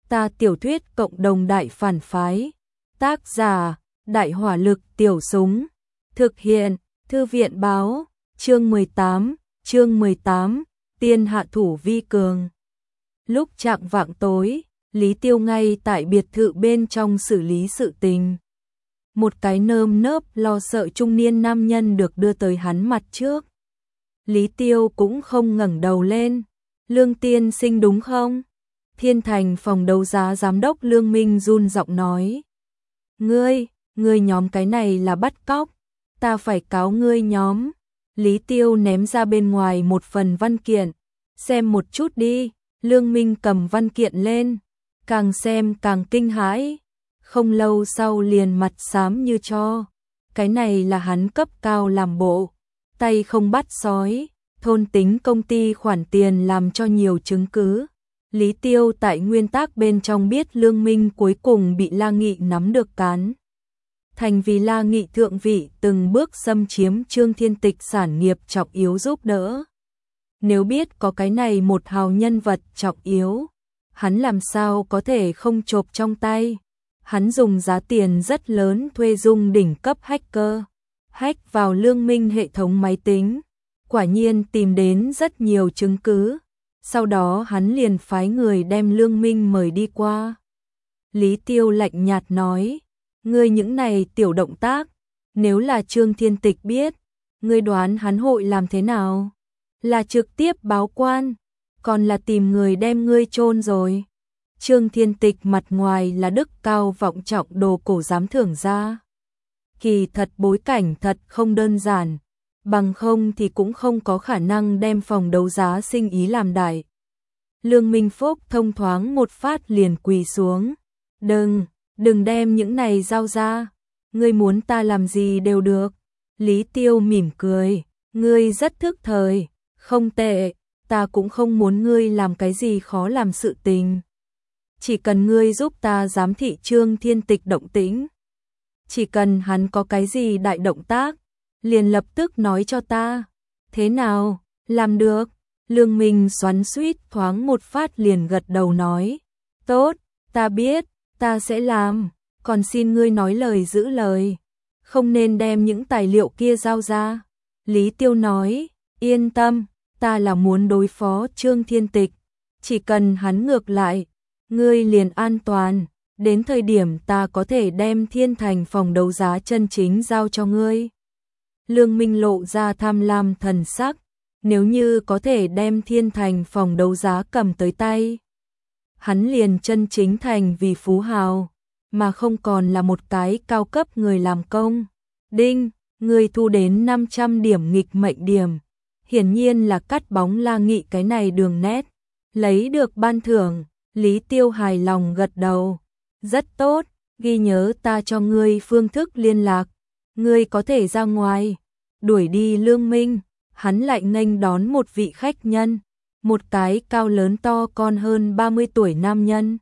Ta tiểu thuyết cộng đồng đại phản phái. Tác giả, Đại hỏa lực tiểu súng. Thực hiện, Thư viện báo, chương 18, tiên hạ thủ vi cường. Lúc chạng vạng tối, Lý Tiêu ngay tại biệt thự bên trong xử lý sự tình. Một cái nơm nớp lo sợ trung niên nam nhân được đưa tới hắn mặt trước. Lý Tiêu cũng không ngẩng đầu lên. Lương tiên sinh đúng không? Thiên Thành phòng đấu giá giám đốc Lương Minh run giọng nói. Ngươi nhóm cái này là bắt cóc. Ta phải cáo ngươi nhóm. Lý Tiêu ném ra bên ngoài một phần văn kiện. Xem một chút đi. Lương Minh cầm văn kiện lên. Càng xem càng kinh hãi. Không lâu sau liền mặt xám như tro. Cái này là hắn cấp cao làm bộ. Tay không bắt sói. Thôn tính công ty khoản tiền làm cho nhiều chứng cứ. Lý Tiêu tại nguyên tắc bên trong biết Lương Minh cuối cùng bị La Nghị nắm được cán. Thành vì La Nghị thượng vị từng bước xâm chiếm Trương Thiên Tịch sản nghiệp trọng yếu giúp đỡ. Nếu biết có cái này một hào nhân vật trọng yếu, hắn làm sao có thể không chộp trong tay. Hắn dùng giá tiền rất lớn thuê dung đỉnh cấp hacker, hack vào Lương Minh hệ thống máy tính. Quả nhiên tìm đến rất nhiều chứng cứ. Sau đó hắn liền phái người đem Lương Minh mời đi qua. Lý Tiêu lạnh nhạt nói, ngươi những này tiểu động tác, nếu là Trương Thiên Tịch biết, ngươi đoán hắn hội làm thế nào? Là trực tiếp báo quan, còn là tìm người đem ngươi chôn rồi. Trương Thiên Tịch mặt ngoài là đức cao vọng trọng đồ cổ giám thưởng ra. Kỳ thật bối cảnh thật không đơn giản, bằng không thì cũng không có khả năng đem phòng đấu giá sinh ý làm đại. Lương Minh Phúc thông thoáng một phát liền quỳ xuống. Đừng đem những này giao ra. Ngươi muốn ta làm gì đều được. Lý Tiêu mỉm cười. Ngươi rất thức thời. Không tệ. Ta cũng không muốn ngươi làm cái gì khó làm sự tình. Chỉ cần ngươi giúp ta giám thị Trương Thiên Tịch động tĩnh. Chỉ cần hắn có cái gì đại động tác, liền lập tức nói cho ta. Thế nào? Làm được. Lương Minh xoắn xuýt thoáng một phát liền gật đầu nói. Tốt, ta biết, ta sẽ làm. Còn xin ngươi nói lời giữ lời. Không nên đem những tài liệu kia giao ra. Lý Tiêu nói, yên tâm, ta là muốn đối phó Trương Thiên Tịch. Chỉ cần hắn ngược lại, ngươi liền an toàn. Đến thời điểm ta có thể đem Thiên Thành phòng đấu giá chân chính giao cho ngươi. Lương Minh lộ ra tham lam thần sắc. Nếu như có thể đem Thiên Thành phòng đấu giá cầm tới tay, hắn liền chân chính thành vì phú hào, mà không còn là một cái cao cấp người làm công. Đinh, người thu đến 500 điểm nghịch mệnh điểm. Hiển nhiên là cắt bóng La Nghị cái này đường nét. Lấy được ban thưởng, Lý Tiêu hài lòng gật đầu. Rất tốt, ghi nhớ ta cho ngươi phương thức liên lạc. Ngươi có thể ra ngoài, đuổi đi Lương Minh. Hắn lại nghênh đón một vị khách nhân, một cái cao lớn to con hơn 30 tuổi nam nhân.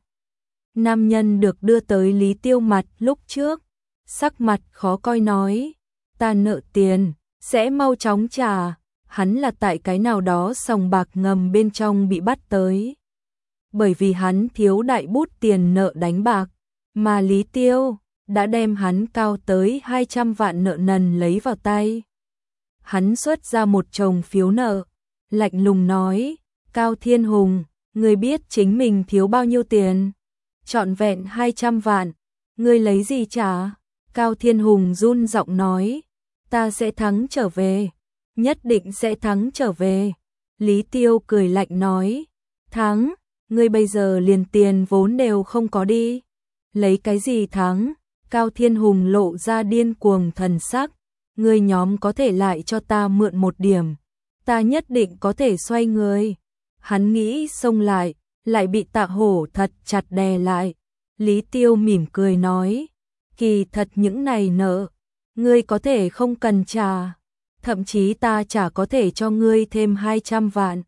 Nam nhân được đưa tới Lý Tiêu mặt lúc trước, sắc mặt khó coi nói, ta nợ tiền, sẽ mau chóng trả. Hắn là tại cái nào đó sòng bạc ngầm bên trong bị bắt tới. Bởi vì hắn thiếu đại bút tiền nợ đánh bạc, mà Lý Tiêu đã đem hắn cao tới 200 vạn nợ nần lấy vào tay. Hắn xuất ra một chồng phiếu nợ, lạnh lùng nói, Cao Thiên Hùng, ngươi biết chính mình thiếu bao nhiêu tiền? Trọn vẹn 200 vạn, ngươi lấy gì trả? Cao Thiên Hùng run giọng nói, ta sẽ thắng trở về, nhất định sẽ thắng trở về. Lý Tiêu cười lạnh nói, thắng, ngươi bây giờ liền tiền vốn đều không có đi. Lấy cái gì thắng? Cao Thiên Hùng lộ ra điên cuồng thần sắc. Ngươi nhóm có thể lại cho ta mượn một điểm, ta nhất định có thể xoay người. Hắn nghĩ xông lại bị Tạ Hổ thật chặt đè lại. Lý Tiêu mỉm cười nói, kỳ thật những này nợ, ngươi có thể không cần trả, thậm chí ta chả có thể cho ngươi thêm 200 vạn.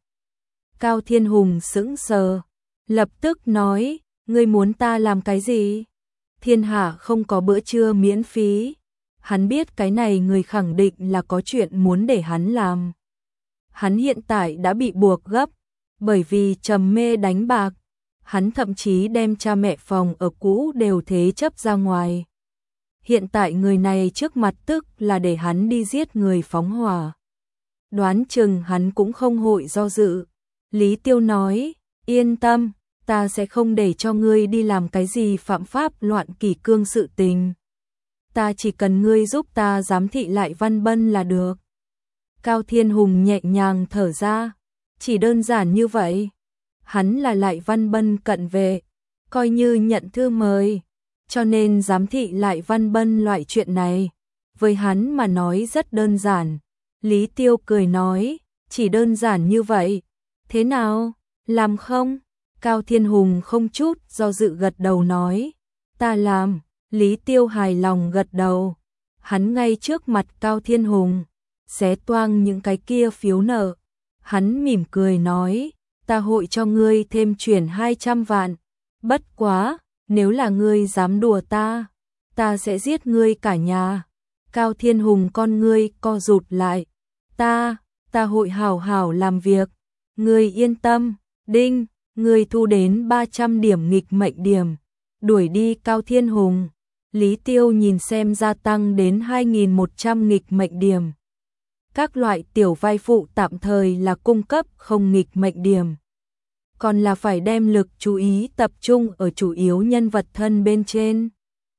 Cao Thiên Hùng sững sờ, lập tức nói, ngươi muốn ta làm cái gì? Thiên hạ không có bữa trưa miễn phí. Hắn biết cái này người khẳng định là có chuyện muốn để hắn làm. Hắn hiện tại đã bị buộc gấp, bởi vì trầm mê đánh bạc. hắn thậm chí đem cha mẹ phòng ở cũ đều thế chấp ra ngoài. Hiện tại người này trước mặt tức là để hắn đi giết người phóng hỏa. Đoán chừng hắn cũng không hội do dự. Lý Tiêu nói, yên tâm, ta sẽ không để cho ngươi đi làm cái gì phạm pháp loạn kỷ cương sự tình. Ta chỉ cần ngươi giúp ta giám thị lại Văn Bân là được. Cao Thiên Hùng nhẹ nhàng thở ra, chỉ đơn giản như vậy. Hắn là lại Văn Bân cận vệ, coi như nhận thư mời, cho nên giám thị lại Văn Bân loại chuyện này, với hắn mà nói rất đơn giản. Lý Tiêu cười nói, chỉ đơn giản như vậy, thế nào, làm không? Cao Thiên Hùng không chút do dự gật đầu nói, ta làm. Lý Tiêu hài lòng gật đầu, hắn ngay trước mặt Cao Thiên Hùng, xé toang những cái kia phiếu nợ. Hắn mỉm cười nói, ta hội cho ngươi thêm chuyển 200 vạn, bất quá, nếu là ngươi dám đùa ta sẽ giết ngươi cả nhà. Cao Thiên Hùng con ngươi co rụt lại, ta hội hảo hảo làm việc, ngươi yên tâm. Đinh, ngươi thu đến 300 điểm nghịch mệnh điểm, đuổi đi Cao Thiên Hùng. Lý Tiêu nhìn xem gia tăng đến 2.100 nghịch mệnh điểm. Các loại tiểu vai phụ tạm thời là cung cấp không nghịch mệnh điểm. Còn là phải đem lực chú ý tập trung ở chủ yếu nhân vật thân bên trên.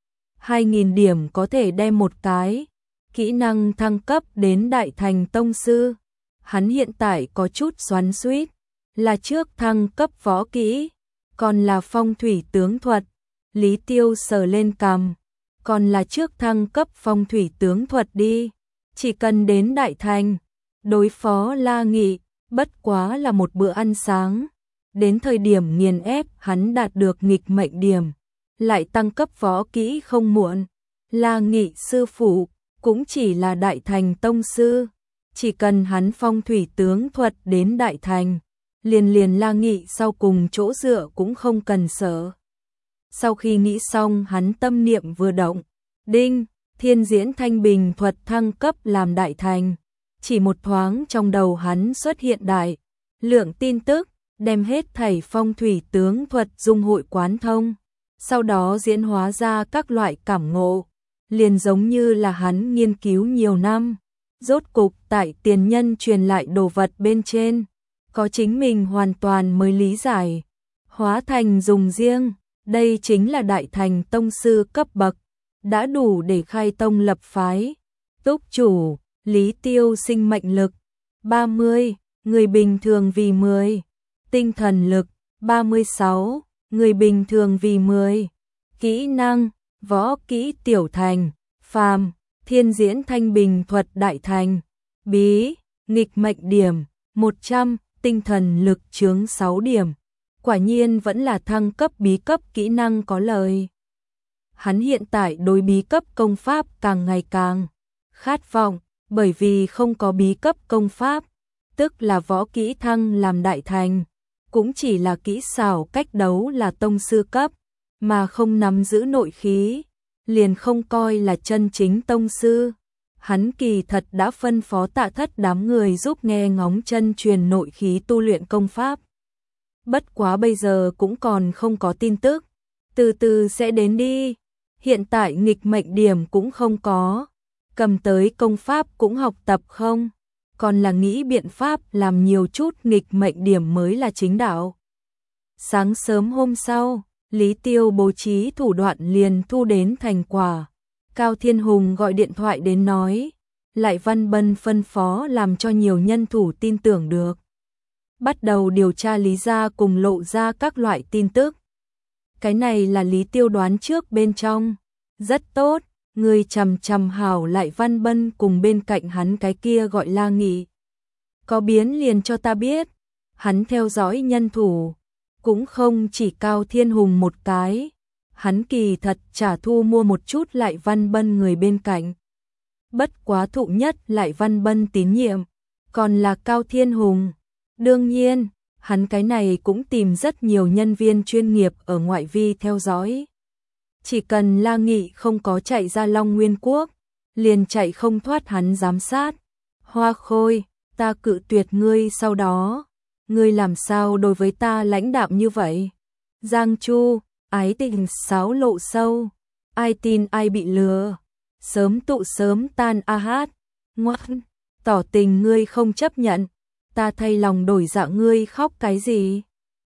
2.000 điểm có thể đem một cái kỹ năng thăng cấp đến đại thành tông sư. Hắn hiện tại có chút xoắn xuýt, là trước thăng cấp võ kỹ, còn là phong thủy tướng thuật. Lý Tiêu sờ lên cằm, còn là trước thăng cấp phong thủy tướng thuật đi, chỉ cần đến đại thành, đối phó La Nghị, bất quá là một bữa ăn sáng. Đến thời điểm nghiền ép hắn đạt được nghịch mệnh điểm, lại tăng cấp võ kỹ không muộn. La Nghị sư phụ cũng chỉ là đại thành tông sư, chỉ cần hắn phong thủy tướng thuật đến đại thành, liền La Nghị sau cùng chỗ dựa cũng không cần sợ. Sau khi nghĩ xong hắn tâm niệm vừa động, đinh, thiên diễn thanh bình thuật thăng cấp làm đại thành. Chỉ một thoáng trong đầu hắn xuất hiện đại lượng tin tức, đem hết thảy phong thủy tướng thuật dung hội quán thông, sau đó diễn hóa ra các loại cảm ngộ, liền giống như là hắn nghiên cứu nhiều năm, rốt cục tại tiền nhân truyền lại đồ vật bên trên, có chính mình hoàn toàn mới lý giải, hóa thành dùng riêng. Đây chính là đại thành tông sư cấp bậc, đã đủ để khai tông lập phái. Túc chủ, Lý Tiêu sinh mệnh lực 30, người bình thường vì 10, tinh thần lực 36, người bình thường vì 10, kỹ năng, võ kỹ tiểu thành, phàm, thiên diễn thanh bình thuật đại thành, bí, nghịch mệnh điểm 100, tinh thần lực chướng 6 điểm. Quả nhiên vẫn là thăng cấp bí cấp kỹ năng có lời. Hắn hiện tại đối bí cấp công pháp càng ngày càng khát vọng, bởi vì không có bí cấp công pháp, tức là võ kỹ thăng làm đại thành, cũng chỉ là kỹ xảo cách đấu là tông sư cấp, mà không nắm giữ nội khí, liền không coi là chân chính tông sư. Hắn kỳ thật đã phân phó Tạ Thất đám người giúp nghe ngóng chân truyền nội khí tu luyện công pháp. Bất quá bây giờ cũng còn không có tin tức, từ từ sẽ đến đi. Hiện tại nghịch mệnh điểm cũng không có, cầm tới công pháp cũng học tập không, còn là nghĩ biện pháp làm nhiều chút nghịch mệnh điểm mới là chính đạo. Sáng sớm hôm sau, Lý Tiêu bố trí thủ đoạn liền thu đến thành quả. Cao Thiên Hùng gọi điện thoại đến nói, lại Văn Bân phân phó làm cho nhiều nhân thủ tin tưởng được. Bắt đầu điều tra Lý gia cùng lộ ra các loại tin tức. Cái này là Lý Tiêu đoán trước bên trong. Rất tốt, người chằm chằm hảo lại Văn Bân cùng bên cạnh hắn cái kia gọi La Nghị. Có biến liền cho ta biết. Hắn theo dõi nhân thủ, cũng không chỉ Cao Thiên Hùng một cái. Hắn kỳ thật trả thu mua một chút lại Văn Bân người bên cạnh. Bất quá thụ nhất lại Văn Bân tín nhiệm, còn là Cao Thiên Hùng. Đương nhiên, hắn cái này cũng tìm rất nhiều nhân viên chuyên nghiệp ở ngoại vi theo dõi. Chỉ cần La Nghị không có chạy ra Long Nguyên Quốc, liền chạy không thoát hắn giám sát. Hoa Khôi, ta cự tuyệt ngươi sau đó. Ngươi làm sao đối với ta lãnh đạm như vậy? Giang Chu, ái tình xáo lộ sâu, ai tin ai bị lừa, sớm tụ sớm tan a hát, ngoan, tỏ tình ngươi không chấp nhận, ta thay lòng đổi dạ ngươi khóc cái gì?